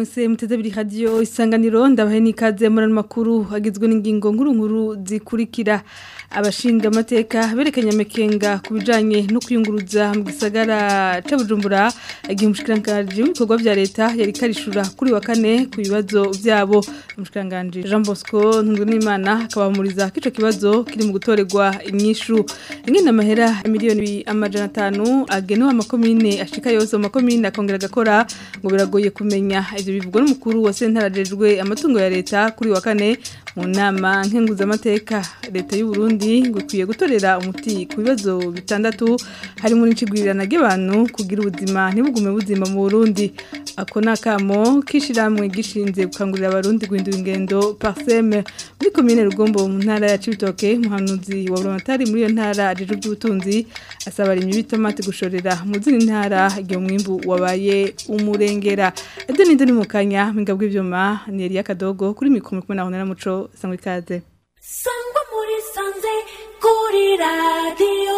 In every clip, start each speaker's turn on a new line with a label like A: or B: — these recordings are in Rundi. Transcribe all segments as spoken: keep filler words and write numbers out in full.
A: mwese muteze biri radio isanganiro ndabahe nikaze muri makuru agizwe n'ingingo nkuru nkuru zikurikira abashinga amateka berekanye amakenga kubijanye no kuyunguruza mu gisagara ca Bujumbura igihe umushikiranganje w'ibikorwa vya leta yari karishura kuri wa kane ku bibazo vyabo umushikiranganje Jean Bosco Ntungwimana akabamuriza kico kibazo kiri mu gutorerwa inyishu ingene amahera miliyoni amajana atanu agenewe amakomine ashika yose mu makomine akongera gakora ngo biragoye kumenya ivyo bivugwa n'umukuru wa sentarajejwe amatungo ya leta kuri wa kane mu nama nkenguza amateka leta y'u Burundi ngo ikwiye gutorera umuti ku bibazo bitandatu harimo n'icigwirirana ry'abantu kugira ubuzima ntibugume buzima mu Burundi ako nakamo kishiramwe gishinze gukangurira abarundi guhindura ingendo parseme muri commune Rugombo mu ntara ya Cibitoke muhanuzi wa Burundi muri iyo ntara ajeje by'ubutunzi asaba rimwe bitomate gushorera mu zindi ntara igihe umwimbu wabaye umurengera ede ninde ni mukanya mingabwe ivyuma ni Elia Kadogo kuri mikoro kumwe na Honera Muco sangwe kaze
B: sangwa muri sanze kuri radio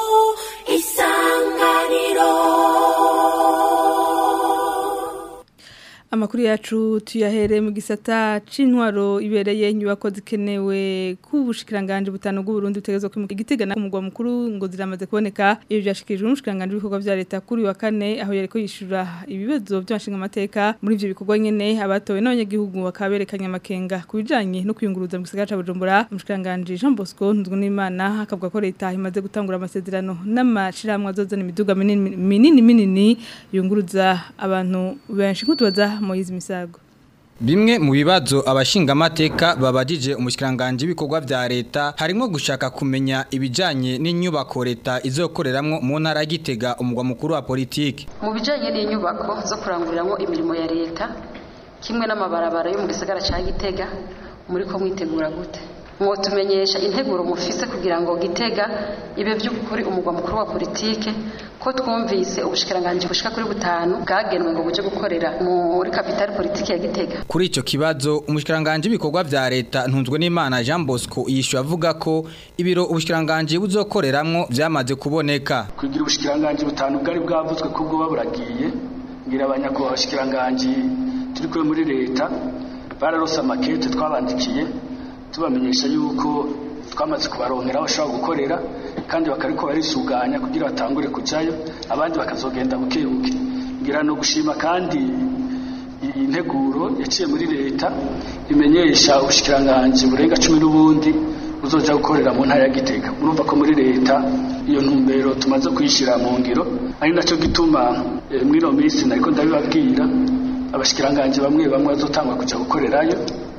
B: isanganiro.
A: Amakuru yacu tuyahere mu gisata c'intwaro ibereye inyubako zikenewe ku bushikiranganje butanu bw'u Burundi butegezwe ku Gitegana ku mugwa mukuru ngo ziramaze kuboneka iyo byashikirijwe n'umushikiranganje w'ibikorwa vya leta kuri wa kane aho yariko yishura ibibazo by'anshinga amateka muri ivyo bikorwa nyene abatowe n'abanyagihugu bakaberekanya amakenga kubijanye no kuyunguruza mu gisagara ca Bujumbura umushikiranganje Jean Bosco Ntungwimana akavuga ko leta imaze gutangura amasezerano n'amashiramwe azozana imiduga minini minini minini yunguruza abantu benshi kutubaza Moiz Misago.
C: Bimwe mu bibazo abashinga amateka babajije umushikiranganje ibikorwa vya leta harimo gushaka kumenya ibijanye n'inyubako leta izokoreramwo mu ntara ya Gitega umugwa mukuru wa politiki.
D: Mu bijanye n'inyubako zo kuranguriramo imirimo ya leta kimwe n'amabarabara yo mu gisagara ca Gitega muri ko mwitegura gute? Mwo tumenyesha integuro mufise kugira ngo Gitega ibe by'ukuri umugwa mukuru wa politike ko twumvise ubushikiranganje bushika kuri butanu bwagenwe ngo buje gukorera muri capital politike ya Gitega.
C: Kuri ico kibazo umushikiranganje ibikorwa vya leta ntunzwe n'Imana Jean Bosco yishu avuga ko ibiro ubushikiranganje buzokoreramwo vyamaze kuboneka.
E: Kugira ubushikiranganje butanu bwari bwavuzwe ko bwo baburagiye ngira abanyako abashikiranganje turi kwe muri leta bararosa makete twabandikiye tubamenyesha yuko twamaze kubaronkera aho bashobora gukorera kandi bakariko barisuganya kugira batangure kujayo abandi bakazogenda bukebuke ngira no gushima kandi integuro yaciye muri leta imenyesha ubushikiranganje burenga cumi n'ubundi uzoja gukorera mu ntara ya Gitega urumva ko muri leta iyo ntumbero tumaze kuyishira mu ngiro ari naco gituma e, mwino minsi nariko ndabibabwira abashikiranganje bamwe bamwe bazotangwa kuja gukorerayo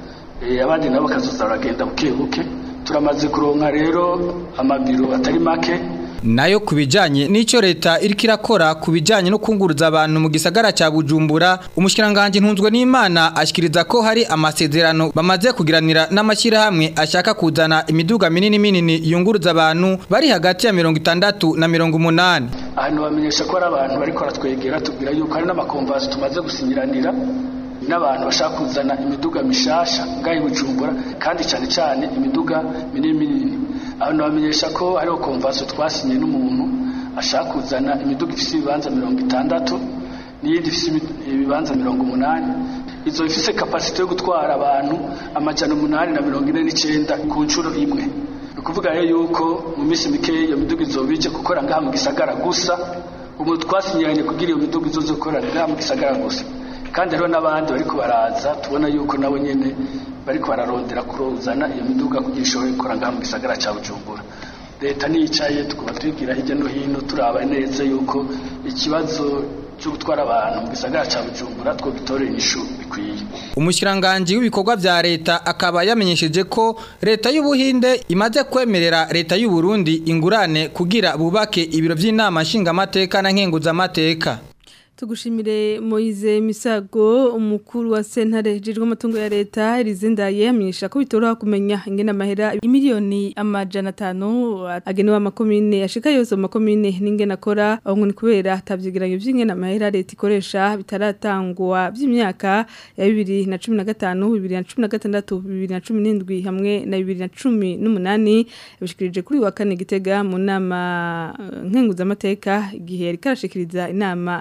E: e, abandi nabo bakazoza baragenda bukebuke turamaze kuronka rero amabiro atari make
C: nayo kubijanye n'ico leta iriko irakora kubijanye no kunguruza abantu mu gisagara ca Bujumbura umushikiranganje ntunzwe n'Imana ashikiriza ko hari amasezerano bamaze kugiranira n'amashira hamwe ashaka kuzana imiduga minini minini yunguruza abantu bari hagati ya mirongo itandatu na mirongo umunani.
E: Ahantu bamenyesha ko ari abantu bariko baratwegera tubwira yuko hari n'amakonvansi tumaze gusinyiranira n'abantu bashaka kuzana imiduga mishasha ngaye Bujumbura kandi cyane cyane imiduga minini minini abantu bamenyesha ko hariho konvansi twasinye n'umuntu ashaka kuzana imiduga ifise ibibanza mirongo itandatu n'iyindi ifise ibibanza mirongo umunani izo ifise capacity yo gutwara abantu amajana umunani na mirongo ine n'icenda ku ncuro imwe ukuvuga rero yuko mu minsi mike iyo miduga izobije gukora ngaha mu gisagara gusa umuntu twasinyanye kugira iyo miduga izozokora ngaha mu gisagara gusa kandi rero n'abandi bariko baraza tubona yuko nabo nyene bariko bararondera kurozana iyo miduga kugira ishobore gukora ngaha mu gisagara ca Bujumbura. Leta nicaye tukuba twigira hirya no hino turaba neza yuko ikibazo cyo gutwara abantu mu gisagara ca Bujumbura two gitorera inyishu bikwiye.
C: Umushikiranganje w'ibikorwa vya leta akaba yamenyesheje ko leta y'Ubuhinde imaze kwemerera leta y'u Burundi ingurane kugira bubake ibiro vy'inama nshinga amateka na nkenguza amateka.
A: Tugushimire Moize Misago umukuru wa sentare jejwe amatungo ya leta rizindaye amenyesha ko bitoroha kumenya ingena amahera imiliyoni amajana atanu agenewe amakomine ashika yose mu makomine n'ingena akora ahubwo ni kubera atavyigiranyo vy'ingena amahera leta ikoresha bitaratangwa vy'imyaka ya bibiri na cumi na gatanu bibiri na cumi na gatandatu bibiri na cumi n'indwi hamwe na bibiri na cumi n'umunani bishikirije kuri wa kane Gitega mu nama nkenguza amateka igihe rikarashikiriza inama nkengu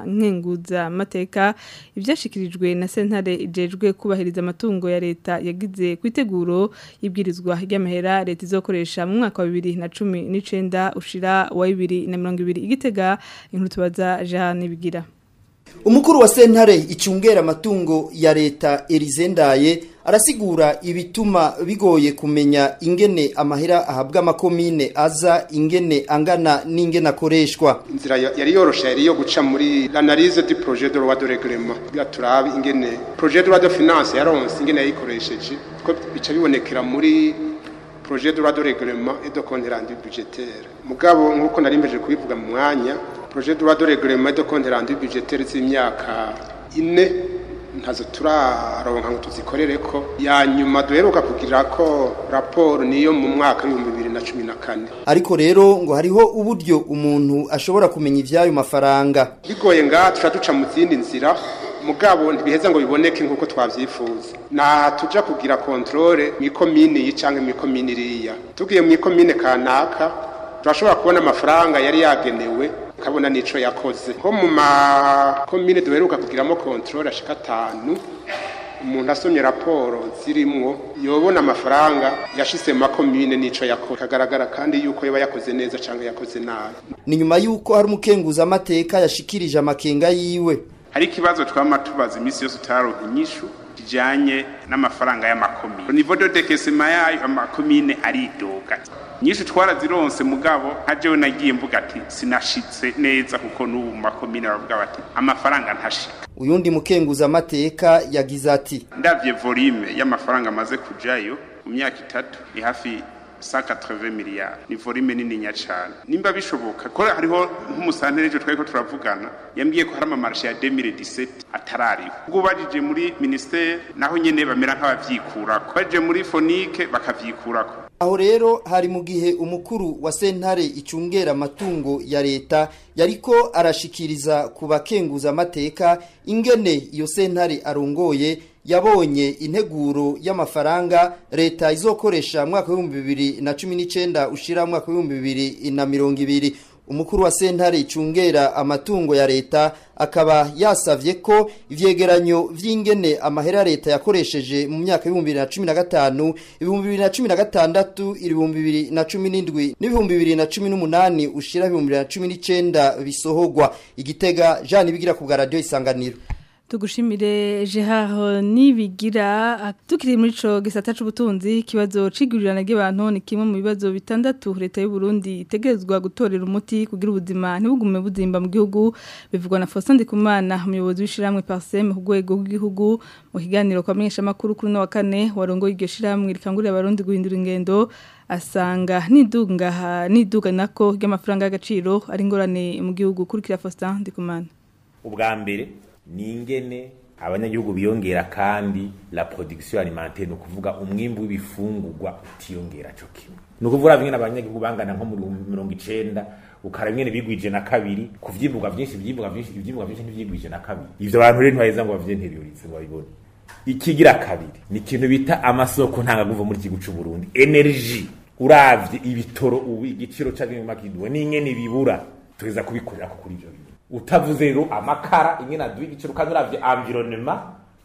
A: n'abakenguza amateka ivyashikirijwe na sentare ijejwe kubahiriza amatungo ya leta yagize kwiteguro y'ibwirizwa ry'amahera leta izokoresha mu mwaka wa bibiri na cumi n'icenda ushira wa bibiri na mirongo ibiri igitega inkuru tubaza Jean Bigira.
F: Umukuru wa sentare icungera amatungo ya leta Elizendaye arasigura ibituma bigoye kumenya ingene amahera ahabwa amakomine aza ingene angana n'ingene akoreshwa.
G: Inzira yari yorosha yari yo guca muri l'analyse du projet de loi de règlement gaturabi ingene projet de loi de finance yaronse ingene yayikoresheje ko bica bibonekera muri projet de loi de règlement et de compte rendu budgétaire. Mugabo nkuko narimbeje kubivuga mu mwanya projet de loi de règlement et de compte rendu budgétaire z'imyaka ine ntazo turaronka ngo tuzikorere ko ya nyuma duheruka kugira ko raporo niyo mu mwaka wa bibiri na cumi na kane.
F: Ariko rero ngo hariho uburyo umuntu ashobora kumenya ivyayo mafaranga
G: bigoye nga turaduca mu zindi nzira mugabo ntibiheza ngo biboneke nkuko twavyifuza na tuja kugira controle mu komine yicanke mu komine iriya tugiye mu komine kanaka turashobora kubona amafaranga yari yagenewe kabona nico yakoze ko mu ma komine duheruka kugiramo controle ashika atanu umuntu asomye raporo zirimwo yobona amafaranga yashise mu komine nico yakoze kagaragara kandi yuko yoba yakoze neza canke yakoze nabi.
F: Ni nyuma yuko hari umukenguza amateka yashikirije amakenga yiwe.
H: Hari kibazo twama tubaza imisi yose taro inyishu kijanye n'amafaranga y'amakomine. Niveau de décaissement yayo amakomine aridoga. Nyishu twarazironse mugabo hajewe nagiye mvuga ati sinashitse neza kuko n'ubu makomine bavuga bati amafaranga ntashika.
F: Uyundi mukenguza amateka yagize ati
H: ndavye volume y'amafaranga amaze kujayo mu myaka itatu ni hafi cent quatre-vingts milliards ni volume nini nya cyane nimba bishoboka ko hariho nk'umusantere ejo twari ko turavugana yambwiye ko hari amamarche ya deux mille dix-sept atarari ubwo bajije muri ministère naho nyene bamera nk'abavyikura ko baje muri fonike bakavyikurako.
F: Aho rero hari mu gihe umukuru wa sentare icungera amatungo ya leta yariko arashikiriza ku bakenguza amateka ingene iyo sentare arongoye yabonye integuro y'amafaranga leta izokoresha mwaka wa bibiri na cumi n'icenda ushira mwaka wa bibiri na mirongo ibiri. Umukuru wa sentare icungera amatungo ya leta akaba yasavye ko ivyegeranyo vy'ingene amahera leta yakoresheje mu myaka ya bibiri na cumi na gatanu, bibiri na cumi na gatandatu, bibiri na cumi n'indwi n'ibibiri na cumi n'umunani ushira bibiri na cumi n'icenda bisohogwa. Igitega Jean Bigira ku radio Isanganiro.
A: Tugushimire Gerard Nibigira tukiri muri co gisata c'ubutunzi kibazo cigurirana ry'abantu ni kimwe mu bibazo bitandatu leta y'u Burundi itegerezwa gutorera umuti kugira ubuzima ntibugume buzimba mu gihugu bivugwa na Faustin Ndikumana umuyobozi w'ishiramwe Parsem ku rwego rw'igihugu mu kiganiro kwa menyesha makuru kuri no wa kane warongo iryo shiramwe rikangurira abarundi guhindura ingendo asanga nidunga niduga nako ry'amafaranga y'agaciro ari ngorane mu gihugu kurikira Faustin Ndikumana.
I: Ubwa mbere ni ingene abanyagihugu biyongera kandi la production alimentaire no kuvuga umwimbu w'ibifungurwa utiyongera cyo kimwe no kuvuga bimwe abanyagihugu bangana nko muri mirongo icenda ukarabimwe bigwije na kabiri kuvyimburwa byinshi byimburwa byinshi ivyimburwa byinshi ntivyigwije na kabiri ivyo abantu rero ntibaheza ngo bavyenteriorize ngo babibone. Ikigira kabiri ni ikintu bita amasoko ntanga guva muri igihugu cy'u Burundi energy uravye ibitoro ubu igiciro cy'abimwe makidwe n'ingene bibura tuza kubikorera ko kuri ivyo utavuze rero amakara ingene aduye igiciro kandi uravye environnement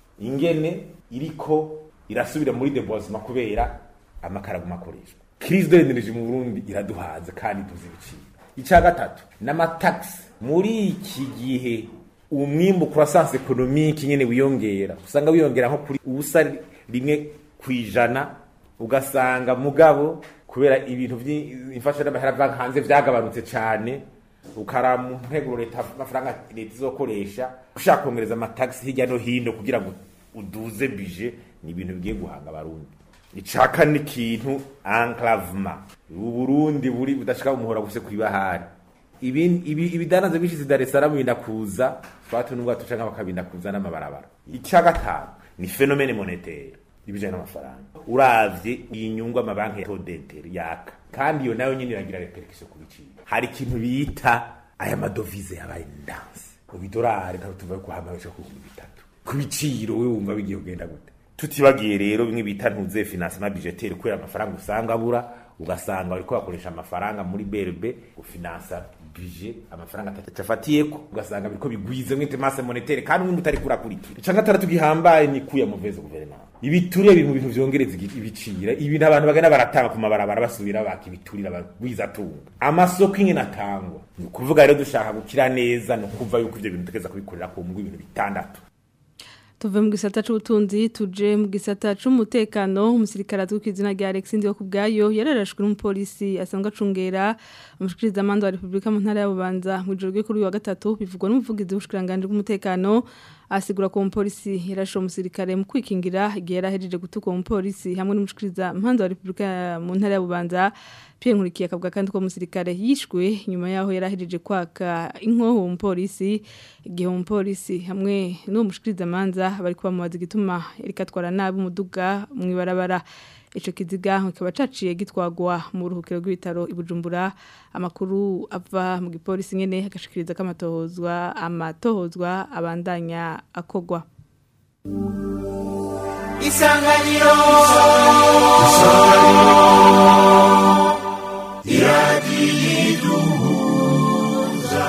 I: ingene iriko irasubira muri deboisement kubera amakara gumakoreshwa. Crise de l'énergie mu Burundi iraduhaze kandi tuzibicira. Ica gatatu n'amatax muri iki gihe umwimbo croissance économique ingene wiyongera usanga wiyongera nko kuri ubusa rimwe kwijana ugasanga mugabo kubera ibintu by'imfasha n'amahera hanze vyagabanutse cyane ukaramu nteguro leta amafaranga leta izokoresha ushaka kongereza amataxi hirya no hino kugira ngo uduze budget ni ibintu bigiye guhanga abarundi. Icaka ni kintu enclavement u Burundi buri budashika umuhora gufise kwibahari ibi ibidanaze bishize Dar es Salaam bindakuza twatu nubwo tucanka bakabinda kuza n'amabarabara. Icya gatanu ni phénomène monétaire ibijana n'amafaranga uravye inyungu amabanki ya todenter yaka kandi yo nayo nyine iragira repercussion ku biciro. Hari ikintu bita aya madovize yabaye ndanse ubidorari ntabwo tuvuye kuhamarisha ku bitatu ku biciro we wumva bigiye kugenda gute. Tutibagiye rero bimwe bita ntuze financement budgetaire kwera amafaranga usanga abura ugasanga bariko bakoresha amafaranga muri B R B gufinansa budget amafaranga atafatiyeko ugasanga biriko bigwize mwite masse monétaire kandi umwe mutari kurakurikira icanga taratu gihambaye ni kuya muveze guverinoma ibituriye ibintu bintu vyongereza ibicira ibintu abantu bagana baratanga ku mabarabara basubira bakibiturira bagwiza tunga amasoko ingene atangwa kuvuga rero dushaka gukira neza no kuva yuko ivyo bintu tukeza kubikorera ku mugwi ibintu bitandatu.
A: Tuve mu gisata c'ubutunzi tuje mu gisata c'umutekano umusirikare azwi kw'izina rya Alex Ndiho kubgayo yararashwe n'umupolisi asanzwe acungera umushikiriza amanda wa Republika mu ntara ya Bubanza mu ijoro kuri wa gatatu bivugwa n'umuvugizi w'ubushikiranganje bw'umutekano asigura ko umupolisi yarashe umusirikare mu kwikingira igihe yarahejeje gutuka umupolisi hamwe n'umushikiriza amanda wa Republika mu ntara ya Bubanza Pierre Nkurikiye akavuga kandi ko umusirikare yishwe nyuma yaho yarahejeje kwaka inkoho umupolisi igihe umupolisi hamwe n'uwo mushikiriza amanza bari kubamubaza igituma irikatwara nabi umuduga mu ibarabara ico kiziga kikaba caciye gitwagwa mu ruhukiro rw'ibitaro ibujumbura amakuru ava mu gipolisi nyene agashikiriza kamatohozwa amatohozwa abandanya akogwa.
B: Isanganiro iradiduza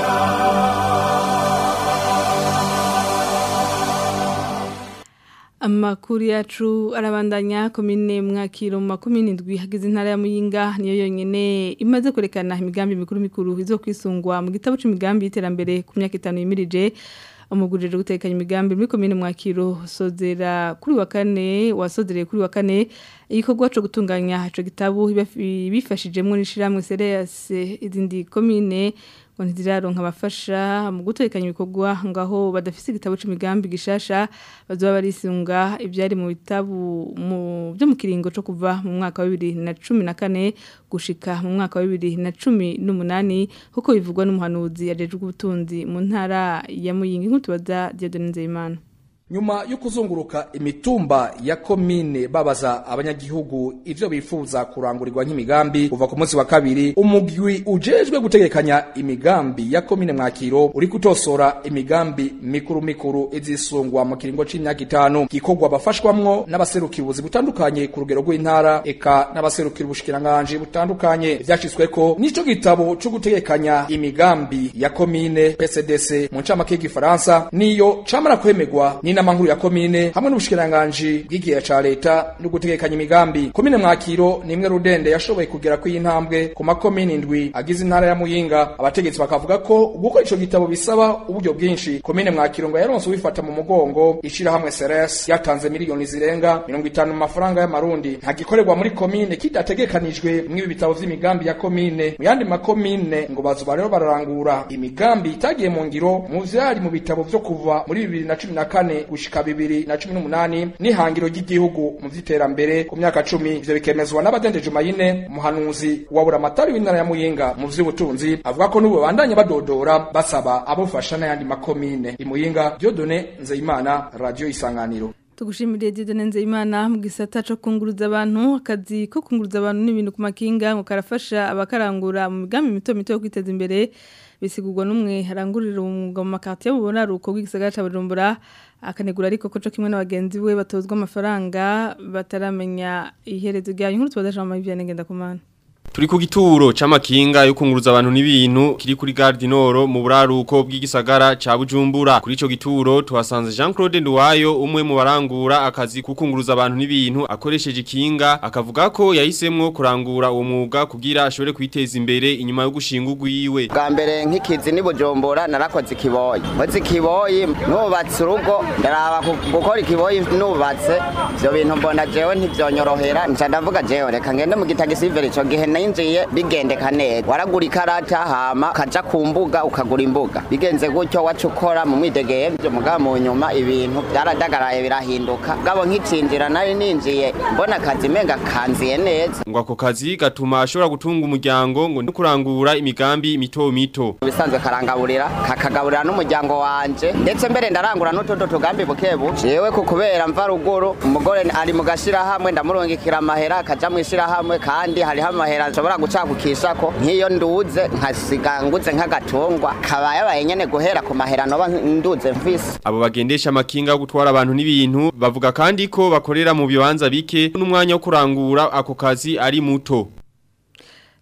A: Amakuru yacu arabandanya komine Mwakiro mu makomine ndwi hagize intara ya Muyinga niyo yonyene imaze kwerekana imigambi mikuru mikuru izo kwisungwa mu gitabo c'imigambi y'iterambere ku myaka itanu yimirije umugurije gutekanya imigambi muri komine Mwakiro sozera kuri wa kane wasozereye kuri wa kane igikorwa cyo gutunganya ico gitabo bifashijemo n'ishiramwe C R S izindi komine ntiziraronka abafasha mu gutekanya ibikorwa ngaho badafise igitabo c'imigambi gishasha bazoba barisunga ibyari mu bitabu mu byo mu kiringo cyo kuva mu mwaka wa bibiri na cumi na kane gushika mu mwaka wa bibiri na cumi n'umunani kuko bivugwa n'umuhanuzi yajejwe ubutunzi mu ntara ya Muyinga nk'utubaza Dieudonne Nzeyimana.
J: Nyuma yo kuzunguruka imitumba ya komine babaza abanyagihugu ivyo bifuza kurangurirwa nk'imigambi kuva ku munsi wa kabiri umugwi ujejwe gutegekanya imigambi ya komine Mwakiro uri kutosora imigambi mikuru mikuru izisungwa mu kiringo c'imyaka itanu gikorwa bafashwamwo n'abaserukibuzi butandukanye ku rugero rw'intara eka n'abaserukira ubushikiranganje butandukanye vyashitsweko n'ico gitabo cyo gutegekanya imigambi ya komine P C D C mu ncamake y'igifaransa niyo camara kwemegwa ni n'amankuru ya komine hamwe n'ubushikiranganje bw'igihe ca leta no gutegekanya imigambi. Komine Mwakiro ni imwe rudende yashoboye kugera ku intambwe ku makomine indwi agize intara ya Muyinga. Abategetsi bakavuga ko uguko ico gitabo bisaba uburyo bwinshi. Komine Mwakiro ngo yaronse wifata mu mugongo ishira hamwe C R S yatanze miliyoni zirenga mirongo itanu mu mafaranga y'amarundi nta gikorerwa muri komine kidategekanijwe mw'ibi bitabo vy'imigambi ya komine. Mu yandi makomine ngo bazuba rero bararangura imigambi itagiye mu ngiro mu vyari mu bitabo vyo kuva muri bibiri na cumi na kane gushika bibiri na cumi n'umunani n'ihangiro ry'igihugu mu vy'iterambere ku myaka cumi. Ivyo bikemezwa n'abadendeje Mayine umuhanuzi wa buramatari w'intara ya Muyinga mu vy'ubutunzi avuga ko n'ubu bandanya badodora basaba abofasha n'ayandi makomine. Imuyinga Dieudonne Nzeyimana, Radio Isanganiro.
A: Tugushimire Dieudonne Nzeyimana mu gisata cyo kunguruza abantu akazi ko kunguruza abantu n'ibintu ku makinga ngo karafasha abakarangura mu migambi mito mito yo kwiteza imbere bisigurwa n'umwe harangurira umwuga mu makati y'ubona ruko bw'igisagara ca Bujumbura akanegura ariko ko cyo kimwe n'abagenzi we batozwa amafaranga bataramenya iherezo ryayo nkuru tubadaje mu Viviane Ngendakumana.
K: Turi ku gituro c'amakinga yo kunguruza abantu n'ibintu kiri kuri Gare du Nord mu buraruko bw'igisagara ca Bujumbura. Kuri ico gituro tuhasanze Jean Claude Nduwayo umwe mu barangura akazi kukunguruza abantu n'ibintu akoresheje ikinga akavuga ko yahisemwo kurangura uwo mwuga kugira ashobore kwiteza imbere inyuma yo gushinga ugwiwe.
L: Bwa mbere nk'ikizi ni Bujumbura narakoze ikiboyi. Koze ikiboyi nubatse urugo ndaraba gukora ikiboyi nubatse ivyo bintu mbona jewe ntivyonyorohera nca ndavuga jewe reka ngende mu gitagisivere ico gihe ninjiye bigendeka neza waragura ikarata hama kaja ku mbuga ukagura imbuga bigenze gutyo wacukora mu mwidegeye byo muga mu nyuma ibintu byaradagaraye birahinduka gabo nk'icinjira nari ninjiye mbona akazi menga kanziye neza
K: ngo ako kazi gatuma ashobora gutunga umuryango ngo no kurangura imigambi mito mito
L: bisanzwe karangaburira kakagaburira n'umuryango wanje ndetse mbere ndarangura n'utoto tugambi bukebu jewe ko kubera mva ruguru umugore ari mu gashira hamwe ndamurungikira amahera akaja mu ishira hamwe kandi hari amahera nshobora gucakukisha ko nk'iyo nduze nkasiganguze nk'agatungwa kabaye abayenyene guhera ku mahera no nduze mfise.
K: Abo bagendesha amakinga yo gutwara abantu n'ibintu bavuga kandi ko bakorera mu bibanza bike n'umwanya wo kurangura ako kazi ari muto.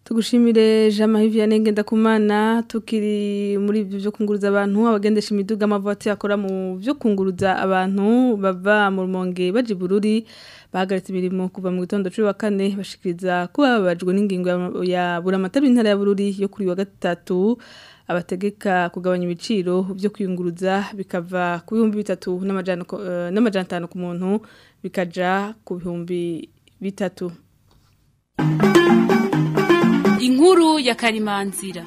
A: tugushimire Jean-Marie Vianney Ngendakumana tukiri muri ibyo byo kunguruza abantu abagendesha imiduga amavuta yakora mu byo kunguruza abantu bava mu Rumonge baje Bururi bahagaritse imirimo kuva mu gitondo cumi wa kane bashikiriza ko babajwe n'ingingo ya Buramatari intara ya Bururi yo kuri wa gatatu abategeka kugabanya ibiciro byo kwiyunguruza bikava ku bihumbi bitatu n'amajana n'amajana atanu ku muntu bikaja ku bihumbi bitatu.
M: Inkuru ya Karimanzira.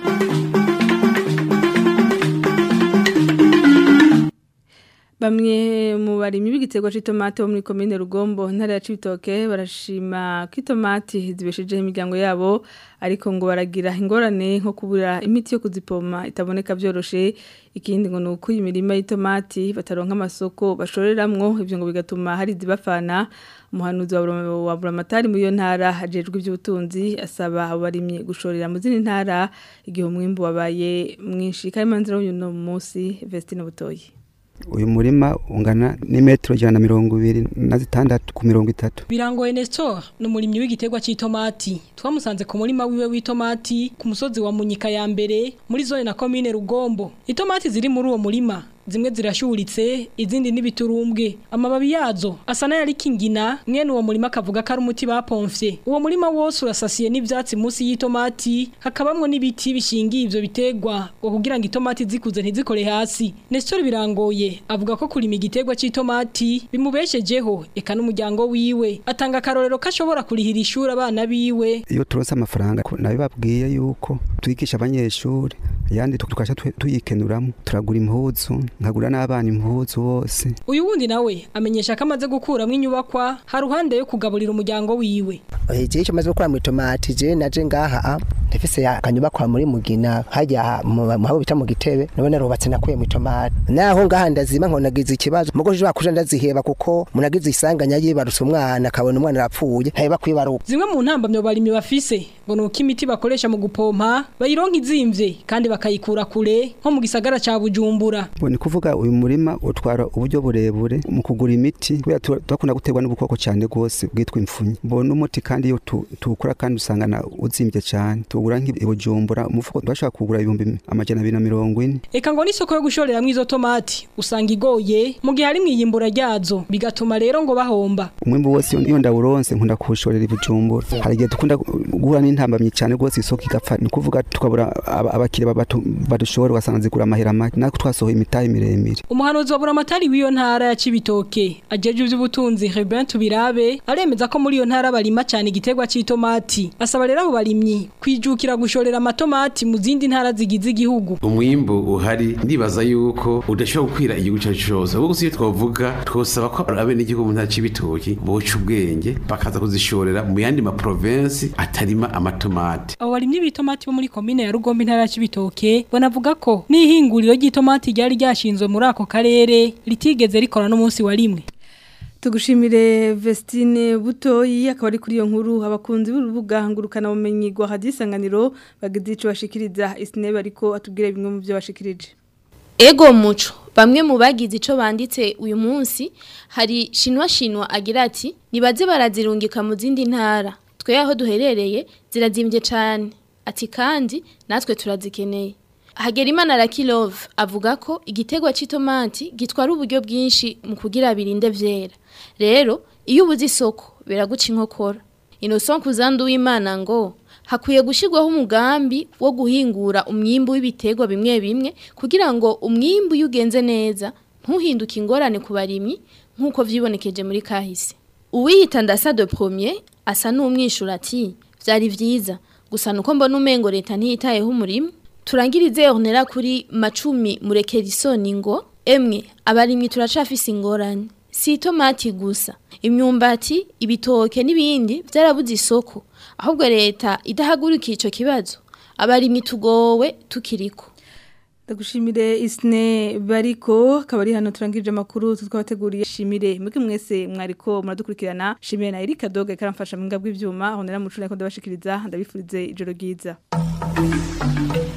A: Bamwe mu barimi b'igiterwa cy'itomate bo muri commune Rugombo ntara ya Cibitoke barashima ko itomati zibesheje imiryango yabo ariko ngo baragira ingorane nko kubura imiti yo kuzipoma itaboneka byoroshe ikindi ngo nuko imirima y'itomati bataronka amasoko bashoreramwo ivyo ngo bigatuma hari zibafana umuhanuzi wa Buramatari muri yo ntara hajejwe iby'ubutunzi asaba abarimye gushorera mu zindi ntara igihe umwimbu wabaye mwinshi Karimanzira uyu no munsi Vestine Butoyi.
N: Uyu murima ungana ni metero jana mirongo ibiri na zitandatu ku mirongo itatu.
O: Birangoye Nestor no murimyi w'igiterwa cy'itomati. Twamusanze ku murima wiwe w'itomati ku musozi wa Munyika ya mbere muri zone na commune Rugombo. Itomati ziri muri uwo murima zimwe zirashuritse izindi n'ibiturumbwe amababi yazo asa n'ayari kingina mwene uwo murima kavuga ko ari umuti bapomfye uwo murima wose urasasiye n'ivyatsi munsi y'itomati hakabamwe n'ibiti bishingiye ivyo bitegwa ngo kugira ngo itomati zikuze ntizikore hasi Nestor Birangoye avuga ko kurima igiterwa cy'itomati bimubeshejeho eka n'umuryango wiwe atanga akarorero kashobora kurihira ishuri abana biwe
N: iyo turonse amafaranga nabibabwiye yuko twigisha abanyeshuri yandi tukasha tuyikenuramo turagura impuzu nkagura n'abana impuzu bose
O: uyu wundi nawe amenyesha ko amaze gukuramo inyubakwa haruhande yo kugaburira umuryango wiwe
P: eje cyo maze gukora mu tomati je naje ngaha ndafise akanyubakwa muri Mugina hajya mu habo bita mu Gitebe none rubatse nakuye mu tomati naho ngaha ndazima nkonagize ikibazo mugo je bakuje ndaziheba kuko munagize isanganya yibarutse umwana akabona umwana arapfuye ntayeba kwibaruka
O: zimwe mu ntambamyo barimi bafise ngo nuko imiti bakoresha mu gupompa bayironka izimvye kandi bakayikura kure nko mu gisagara ca Bujumbura
N: ni kuvuga uyu murima utwara uburyo burebure mu kugura imiti kubera twakunda guterwa n'ubukoko cyane gose bwitwa imfunyi mbona umuti kandi iyo tukura kandi usangana uzimbye cyane tugura nk'ibujumbura umufuko twashaka kugura ibihumbi amajana abiri na mirongo ine
O: eka ngo n'isoko yo gushorera mwizo tomati usanga igoye mu gihe hari mwiyimbura ryazo bigatuma rero ngo bahomba
N: umwimbu wose iyo ndawuronse nkunda kushorera ibujumbura hari gihe dukunda guhura n'intambamye cyane gose isoko igapfa ni kuvuga tukabura abakire badushora ugasanga zigura amahera make nako twasohoye imitayi miremire
O: umuhanuzi wa Buramatari w'iyo ntara ya Cibitoke ajeje iby'ubutunzi Reben Tubirabe aremeza ko muri iyo ntara barima cyane igiterwa cy'itomati asaba rero abo barimyi kwijukira gushorera amatomati mu zindi ntara zigize igihugu
Q: umwimbo uhari ndibaza yuko udashobora gukwira igihugu cyacu cyose ahubwo si twavuga twosaba ko abe n'igihugu mu ntara Cibitoke boca ubwenge bakaza kuzishorera mu yandi ma province atarima amatomati
O: abo barimyi b'itomati bo muri commune ya Rugombo intara ya Cibitoke banavuga ko n'ihinguriro ry'itomati ryari ryashinzwe muri ako karere litigeze rikora no munsi wa rimwe
A: tugushimire Vestine Butoyi akaba ari kuri iyo nkuru abakunzi b'urubuga ngurukana bumenyi gwa hadisanganiro bagize ico bashikiriza isine bariko atubwire bimwe mu byo bashikirije
R: Ego muco bamwe mu bagize ico banditse uyu munsi hari shinwa shinwa agira ati nibaze barazirungika mu zindi ntara twe aho duherereye zirazimbye cyane ati kandi natwe turazikeneye Hagerimana Rakilove avuga ko igiterwa cy'itomati gitwara uburyo bwinshi mu kugira birinde vyera. Rero iyo ubuze isoko biraguca inkokora. Innocent Kuzandu w'Imana ngo hakwiye gushirwaho umugambi wo guhingura umwimbu w'ibiterwa bimwe bimwe kugira ngo umwimbu yugenze neza ntuhinduke ingorane ku barimyi nkuko vyibonekeje muri kahise. Uwiyita ndasa de premier asa n'umwishura ati vyari vyiza gusa nuko mbona umengo leta ntiyitayeho umurimo. Turangirize ornera kuri macumi murekerisoni ngo emwe abarimyi turacafise ingorane si tomati gusa imyumbati ibitoke n'ibindi byarabuze isoko ahubwo leta idahagurika ico kibazo abarimyi tugowe tukiriko
A: Ndagushimire Isne bariko akabari hano turangirije amakuru twabateguriye shimire mweke mwese mwariko muradukurikirana shimire na Erika Doga karamfasha mu ngabwe ivyuma honera mucura ko ndabashikiriza ndabifurize ijoro ryiza